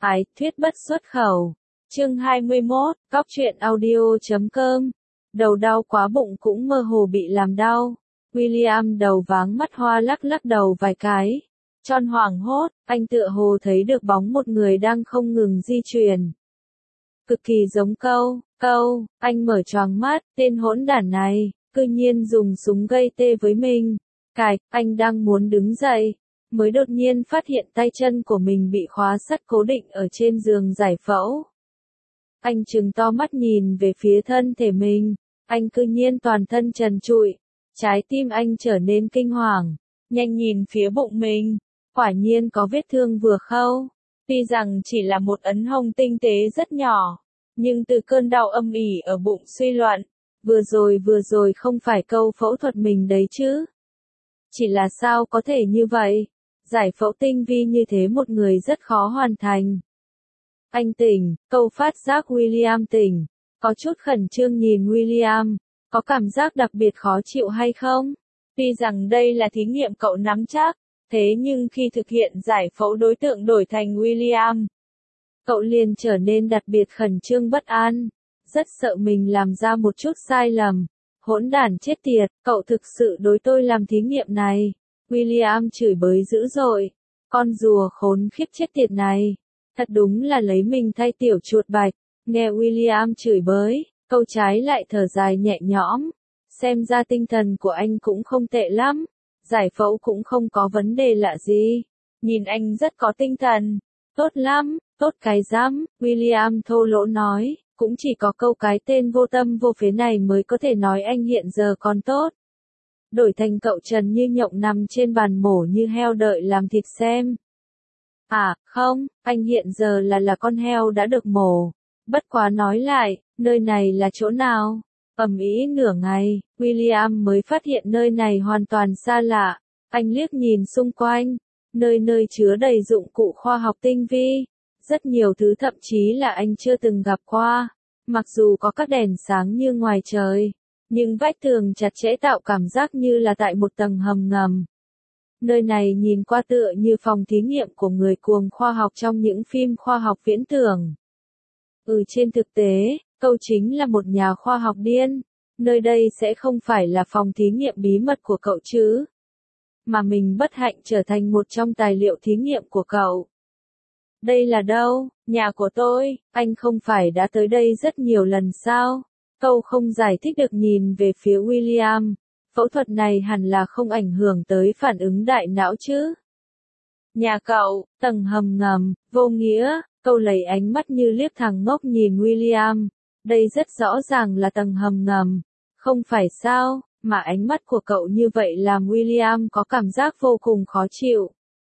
Ái thuyết bất xuất khẩu. Chương 21, Cóc truyện audio.com. Đầu đau quá bụng cũng mơ hồ bị làm đau. William đầu váng mắt hoa lắc lắc đầu vài cái. John hoảng hốt, anh tựa hồ thấy được bóng một người đang không ngừng di chuyển. Cực kỳ giống câu, anh mở choàng mắt, tên hỗn đản này, cư nhiên dùng súng gây tê với mình. Anh đang muốn đứng dậy, mới đột nhiên phát hiện tay chân của mình bị khóa sắt cố định ở trên giường giải phẫu. Anh trừng to mắt nhìn về phía thân thể mình, anh cư nhiên toàn thân trần trụi, trái tim anh trở nên kinh hoàng, nhanh nhìn phía bụng mình, quả nhiên có vết thương vừa khâu. Tuy rằng chỉ là một ấn hông tinh tế rất nhỏ, nhưng từ cơn đau âm ỉ ở bụng suy loạn, vừa rồi không phải câu phẫu thuật mình đấy chứ. Chỉ là sao có thể như vậy? Giải phẫu tinh vi như thế một người rất khó hoàn thành. Anh tỉnh, câu phát giác William tỉnh, có chút khẩn trương nhìn William, có cảm giác đặc biệt khó chịu hay không? Tuy rằng đây là thí nghiệm cậu nắm chắc, thế nhưng khi thực hiện giải phẫu đối tượng đổi thành William, cậu liền trở nên đặc biệt khẩn trương bất an, rất sợ mình làm ra một chút sai lầm. Hỗn đản chết tiệt, cậu thực sự đối tôi làm thí nghiệm này. William chửi bới dữ dội. Con rùa khốn khiếp chết tiệt này. Thật đúng là lấy mình thay tiểu chuột bạch. Nghe William chửi bới, câu trái lại thở dài nhẹ nhõm. Xem ra tinh thần của anh cũng không tệ lắm. Giải phẫu cũng không có vấn đề lạ gì. Nhìn anh rất có tinh thần. Tốt lắm, tốt cái rắm, William thô lỗ nói. Cũng chỉ có câu cái tên vô tâm vô phế này mới có thể nói anh hiện giờ còn tốt. Đổi thành cậu Trần như nhộng nằm trên bàn mổ như heo đợi làm thịt xem. À, không, anh hiện giờ là con heo đã được mổ. Bất quá nói lại, nơi này là chỗ nào? Ầm ĩ nửa ngày, William mới phát hiện nơi này hoàn toàn xa lạ. Anh liếc nhìn xung quanh, nơi chứa đầy dụng cụ khoa học tinh vi. Rất nhiều thứ thậm chí là anh chưa từng gặp qua. Mặc dù có các đèn sáng như ngoài trời, nhưng vách tường chặt chẽ tạo cảm giác như là tại một tầng hầm ngầm. Nơi này nhìn qua tựa như phòng thí nghiệm của người cuồng khoa học trong những phim khoa học viễn tưởng. Trên thực tế, cậu chính là một nhà khoa học điên. Nơi đây sẽ không phải là phòng thí nghiệm bí mật của cậu chứ. Mà mình bất hạnh trở thành một trong tài liệu thí nghiệm của cậu. Đây là đâu? Nhà của tôi, anh không phải đã tới đây rất nhiều lần sao? Câu không giải thích được nhìn về phía William. Phẫu thuật này hẳn là không ảnh hưởng tới phản ứng đại não chứ? Nhà cậu, tầng hầm ngầm, vô nghĩa, câu lấy ánh mắt như liếc thằng ngốc nhìn William. Đây rất rõ ràng là tầng hầm ngầm, không phải sao, mà ánh mắt của cậu như vậy làm William có cảm giác vô cùng khó chịu.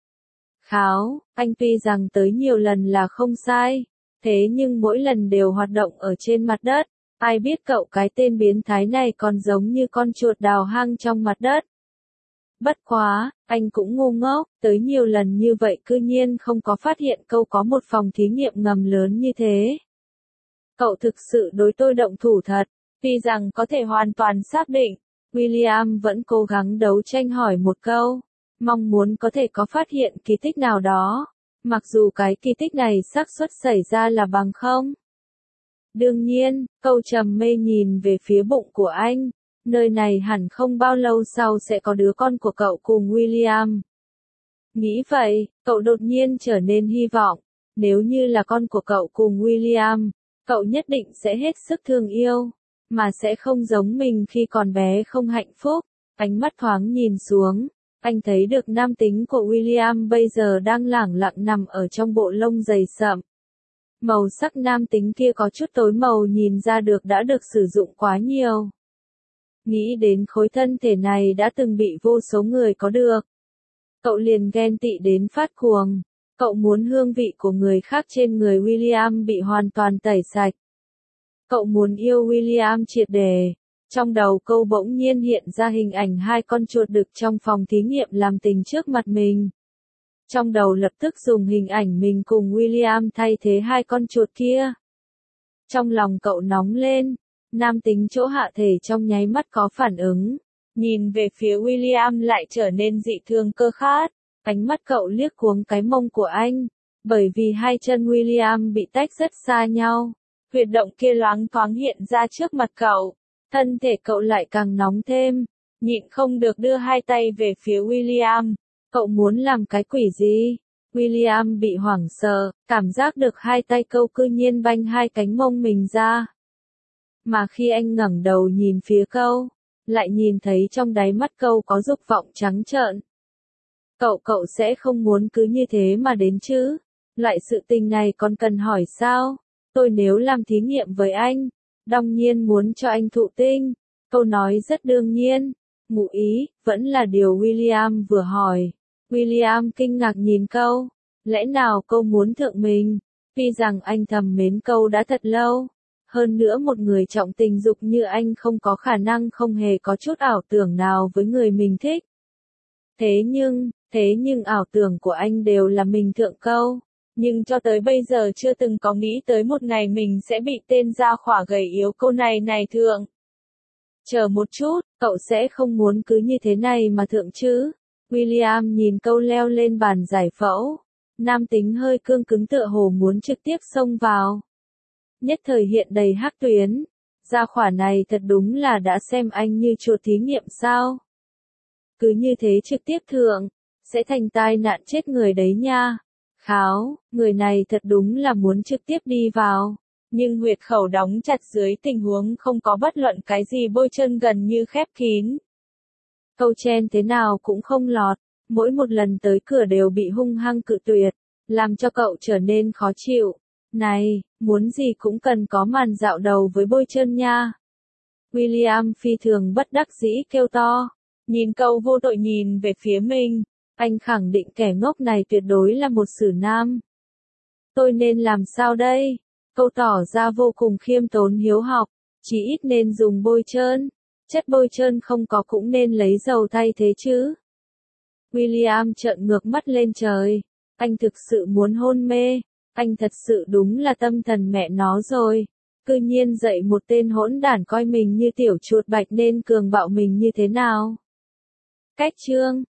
Kháo, anh tuy rằng tới nhiều lần là không sai, thế nhưng mỗi lần đều hoạt động ở trên mặt đất, ai biết cậu cái tên biến thái này còn giống như con chuột đào hang trong mặt đất. Bất quá, anh cũng ngu ngốc, tới nhiều lần như vậy cư nhiên không có phát hiện câu có một phòng thí nghiệm ngầm lớn như thế. Cậu thực sự đối tôi động thủ thật, tuy rằng có thể hoàn toàn xác định, William vẫn cố gắng đấu tranh hỏi một câu. Mong muốn có thể có phát hiện kỳ tích nào đó, mặc dù cái kỳ tích này xác suất xảy ra là bằng không. Đương nhiên, câu trầm mê nhìn về phía bụng của anh, nơi này hẳn không bao lâu sau sẽ có đứa con của cậu cùng William. Nghĩ vậy, cậu đột nhiên trở nên hy vọng, nếu như là con của cậu cùng William, cậu nhất định sẽ hết sức thương yêu, mà sẽ không giống mình khi còn bé không hạnh phúc. Ánh mắt thoáng nhìn xuống. Anh thấy được nam tính của William bây giờ đang lẳng lặng nằm ở trong bộ lông dày sậm. Màu sắc nam tính kia có chút tối màu nhìn ra được đã được sử dụng quá nhiều. Nghĩ đến khối thân thể này đã từng bị vô số người có được. Cậu liền ghen tị đến phát cuồng. Cậu muốn hương vị của người khác trên người William bị hoàn toàn tẩy sạch. Cậu muốn yêu William triệt để. Trong đầu câu bỗng nhiên hiện ra hình ảnh hai con chuột đực trong phòng thí nghiệm làm tình trước mặt mình. Trong đầu lập tức dùng hình ảnh mình cùng William thay thế hai con chuột kia. Trong lòng cậu nóng lên, nam tính chỗ hạ thể trong nháy mắt có phản ứng. Nhìn về phía William lại trở nên dị thường cơ khát, ánh mắt cậu liếc cuống cái mông của anh. Bởi vì hai chân William bị tách rất xa nhau. Huyệt động kia loáng thoáng hiện ra trước mặt cậu. Thân thể cậu lại càng nóng thêm. Nhịn không được đưa hai tay về phía William. Cậu muốn làm cái quỷ gì? William bị hoảng sợ, cảm giác được hai tay cậu cư nhiên banh hai cánh mông mình ra. Mà khi anh ngẩng đầu nhìn phía cậu, lại nhìn thấy trong đáy mắt cậu có dục vọng trắng trợn. Cậu sẽ không muốn cứ như thế mà đến chứ? Loại sự tình này còn cần hỏi sao? Tôi nếu làm thí nghiệm với anh, đương nhiên muốn cho anh thụ tinh. Câu nói rất đương nhiên. Ngụ ý, vẫn là điều William vừa hỏi. William kinh ngạc nhìn câu. Lẽ nào câu muốn thượng mình? Tuy rằng anh thầm mến câu đã thật lâu. Hơn nữa một người trọng tình dục như anh không có khả năng không hề có chút ảo tưởng nào với người mình thích. Thế nhưng ảo tưởng của anh đều là mình thượng câu. Nhưng cho tới bây giờ chưa từng có nghĩ tới một ngày mình sẽ bị tên gia khỏa gầy yếu câu này thượng. Chờ một chút, cậu sẽ không muốn cứ như thế này mà thượng chứ? William nhìn câu leo lên bàn giải phẫu. Nam tính hơi cương cứng tựa hồ muốn trực tiếp xông vào. Nhất thời hiện đầy hắc tuyến. Gia khỏa này thật đúng là đã xem anh như chuột thí nghiệm sao? Cứ như thế trực tiếp thượng, sẽ thành tai nạn chết người đấy nha. Kháo, người này thật đúng là muốn trực tiếp đi vào. Nhưng huyệt khẩu đóng chặt dưới tình huống không có bất luận cái gì bôi trơn gần như khép kín. Câu chen thế nào cũng không lọt, mỗi một lần tới cửa đều bị hung hăng cự tuyệt, làm cho cậu trở nên khó chịu. Này, muốn gì cũng cần có màn dạo đầu với bôi trơn nha. William phi thường bất đắc dĩ kêu to, nhìn cậu vô tội nhìn về phía mình, anh khẳng định kẻ ngốc này tuyệt đối là một xử nam. Tôi nên làm sao đây? Câu tỏ ra vô cùng khiêm tốn hiếu học, chỉ ít nên dùng bôi trơn. Chất bôi trơn không có cũng nên lấy dầu thay thế chứ. William trợn ngược mắt lên trời. Anh thực sự muốn hôn mê. Anh thật sự đúng là tâm thần mẹ nó rồi. Cư nhiên dạy một tên hỗn đản coi mình như tiểu chuột bạch nên cường bạo mình như thế nào. Cách chương